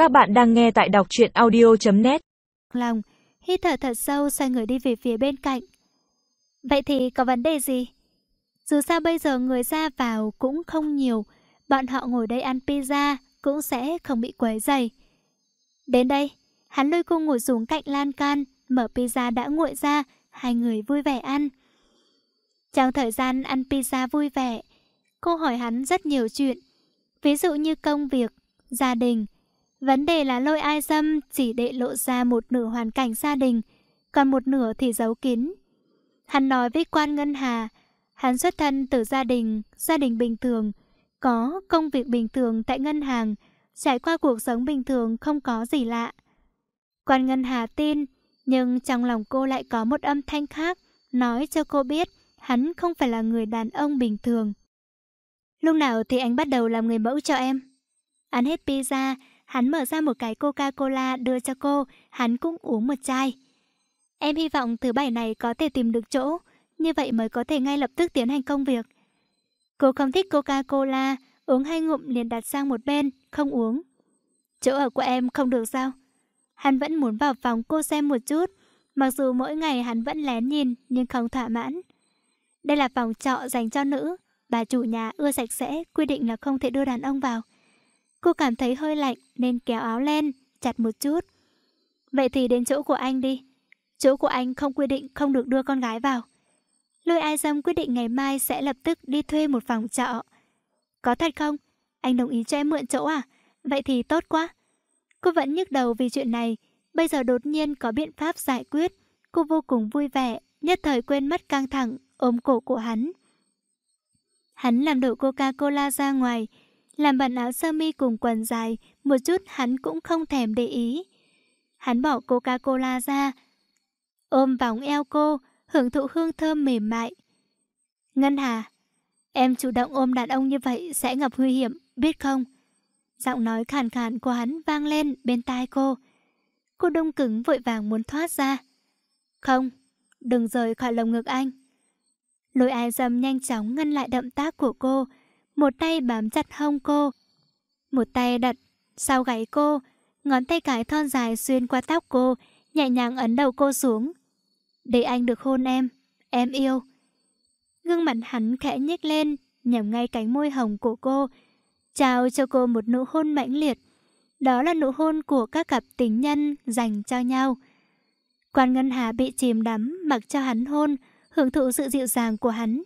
Các bạn đang nghe tại đọc truyện audio.net. Lòng, hít thở thật sâu, xoay người đi về phía bên cạnh. Vậy thì có vấn đề gì? Dù sao bây giờ người ra vào cũng không nhiều, bọn họ ngồi đây ăn pizza cũng sẽ không bị quấy rầy. Đến đây, hắn lôi cô ngồi xuống cạnh lan can, mở pizza đã nguội ra, hai người vui vẻ ăn. Trong thời gian ăn pizza vui vẻ, cô hỏi hắn rất nhiều chuyện, ví dụ như công việc, gia đình. Vấn đề là Lôi Ai Dâm chỉ để lộ ra một nửa hoàn cảnh gia đình, còn một nửa thì giấu kín. Hắn nói với Quan Ngân Hà, hắn xuất thân từ gia đình bình thường, có công việc bình thường tại ngân hàng, trải qua cuộc sống bình thường không có gì lạ. Quan Ngân Hà tin, nhưng trong lòng cô lại có một âm thanh khác, nói cho cô biết hắn không phải là người đàn ông bình thường. Lúc nào thì anh bắt đầu làm người mẫu cho em? Ăn hết pizza, hắn mở ra một cái Coca-Cola đưa cho cô, hắn cũng uống một chai. Em hy vọng thứ bảy này có thể tìm được chỗ, như vậy mới có thể ngay lập tức tiến hành công việc. Cô không thích Coca-Cola, uống 2 ngụm liền đặt sang một bên, không uống. Chỗ ở của em không được sao? Hắn vẫn muốn vào phòng cô xem một chút, mặc dù mỗi ngày hắn vẫn lén nhìn nhưng không thỏa mãn. Đây là phòng trọ dành cho nữ, bà chủ nhà ưa sạch sẽ, quy định là không thể đưa đàn ông vào. Cô cảm thấy hơi lạnh nên kéo áo lên, chặt một chút. Vậy thì đến chỗ của anh đi. Chỗ của anh không quy định không được đưa con gái vào. Lôi Ai Dâm quyết định ngày mai sẽ lập tức đi thuê một phòng trọ. Có thật không? Anh đồng ý cho em mượn chỗ à? Vậy thì tốt quá. Cô vẫn nhức đầu vì chuyện này. Bây giờ đột nhiên có biện pháp giải quyết. Cô vô cùng vui vẻ, nhất thời quên mất căng thẳng, ôm cổ của hắn. Hắn làm đổ Coca-Cola ra ngoài, làm bẩn áo sơ mi cùng quần dài, một chút hắn cũng không thèm để ý. Hắn bỏ Coca-Cola ra, ôm vòng eo cô, hưởng thụ hương thơm mềm mại. Ngân Hà, em chủ động ôm đàn ông như vậy sẽ gặp nguy hiểm, biết không? Giọng nói khàn khàn của hắn vang lên bên tai cô. Cô đông cứng vội vàng muốn thoát ra. Không, đừng rời khỏi lồng ngực anh. Lôi Ai Dâm nhanh chóng ngăn lại động tác của cô, một tay bám chặt hông cô, một tay đặt sau gáy cô, ngón tay cái thon dài xuyên qua tóc cô, nhẹ nhàng ấn đầu cô xuống. Để anh được hôn em yêu. Gương mặt hắn khẽ nhếch lên, nhắm ngay cánh môi hồng của cô, trao cho cô một nụ hôn mãnh liệt. Đó là nụ hôn của các cặp tình nhân dành cho nhau. Quan Ngân Hà bị chìm đắm, mặc cho hắn hôn, hưởng thụ sự dịu dàng của hắn.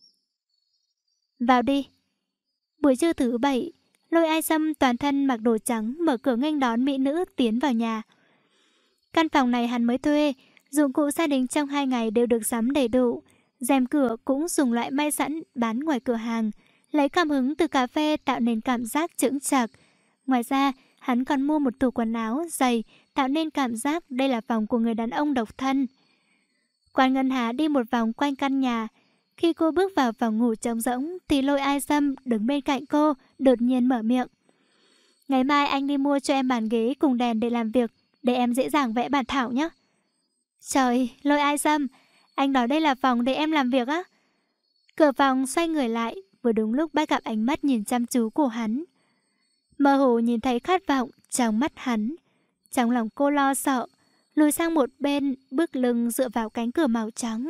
Vào đi. Buổi trưa thứ bảy, Lôi Ai Dâm toàn thân mặc đồ trắng mở cửa nghênh đón mỹ nữ tiến vào nhà. Căn phòng này hắn mới thuê, dụng cụ gia đình trong 2 ngày đều được sắm đầy đủ. Rèm cửa cũng dùng loại may sẵn bán ngoài cửa hàng, lấy cảm hứng từ cà phê tạo nên cảm giác chững chạc. Ngoài ra, hắn còn mua một tủ quần áo, giày, tạo nên cảm giác đây là phòng của người đàn ông độc thân. Quan Ngân Hà đi một vòng quanh căn nhà. Khi cô bước vào phòng ngủ trống rỗng thì Lôi Ai Dâm đứng bên cạnh cô, đột nhiên mở miệng. Ngày mai anh đi mua cho em bàn ghế cùng đèn để làm việc, để em dễ dàng vẽ bản thảo nhé. Trời, Lôi Ai Dâm, anh nói đây là phòng để em làm việc á? Cửa phòng xoay người lại, vừa đúng lúc bắt gặp ánh mắt nhìn chăm chú của hắn. Mơ hồ nhìn thấy khát vọng trong mắt hắn. Trong lòng cô lo sợ, lùi sang một bên, bước lưng dựa vào cánh cửa màu trắng.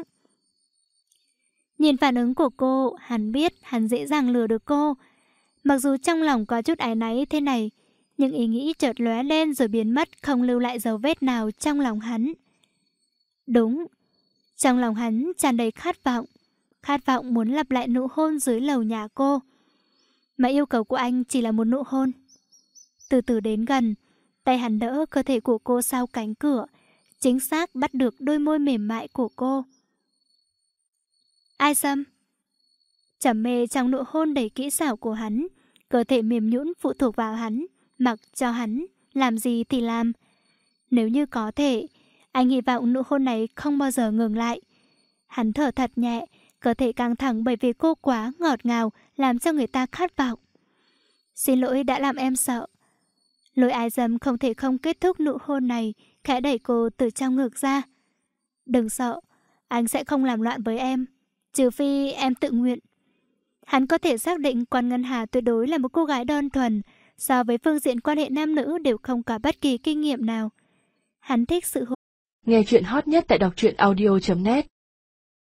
Nhìn phản ứng của cô, hắn biết hắn dễ dàng lừa được cô. Mặc dù trong lòng có chút áy náy thế này, nhưng ý nghĩ chợt lóe lên rồi biến mất, không lưu lại dấu vết nào trong lòng hắn. Đúng, trong lòng hắn tràn đầy khát vọng muốn lặp lại nụ hôn dưới lầu nhà cô. Mà yêu cầu của anh chỉ là một nụ hôn. Từ từ đến gần, tay hắn đỡ cơ thể của cô sau cánh cửa, chính xác bắt được đôi môi mềm mại của cô. Ai Dâm? Trầm mê trong nụ hôn đầy kỹ xảo của hắn, cơ thể mềm nhũn phụ thuộc vào hắn, mặc cho hắn, làm gì thì làm. Nếu như có thể, anh hy vọng nụ hôn này không bao giờ ngừng lại. Hắn thở thật nhẹ, cơ thể căng thẳng bởi vì cô quá ngọt ngào, làm cho người ta khát vọng. Xin lỗi đã làm em sợ. Lôi Ai Dâm không thể không kết thúc nụ hôn này, khẽ đẩy cô từ trong ngực ra. Đừng sợ, anh sẽ không làm loạn với em, trừ phi em tự nguyện. Hắn có thể xác định Quan Ngân Hà tuyệt đối là một cô gái đơn thuần, so với phương diện quan hệ nam nữ đều không có bất kỳ kinh nghiệm nào. Hắn thích sự Nghe chuyện hot nhất tại đọc truyện audio.net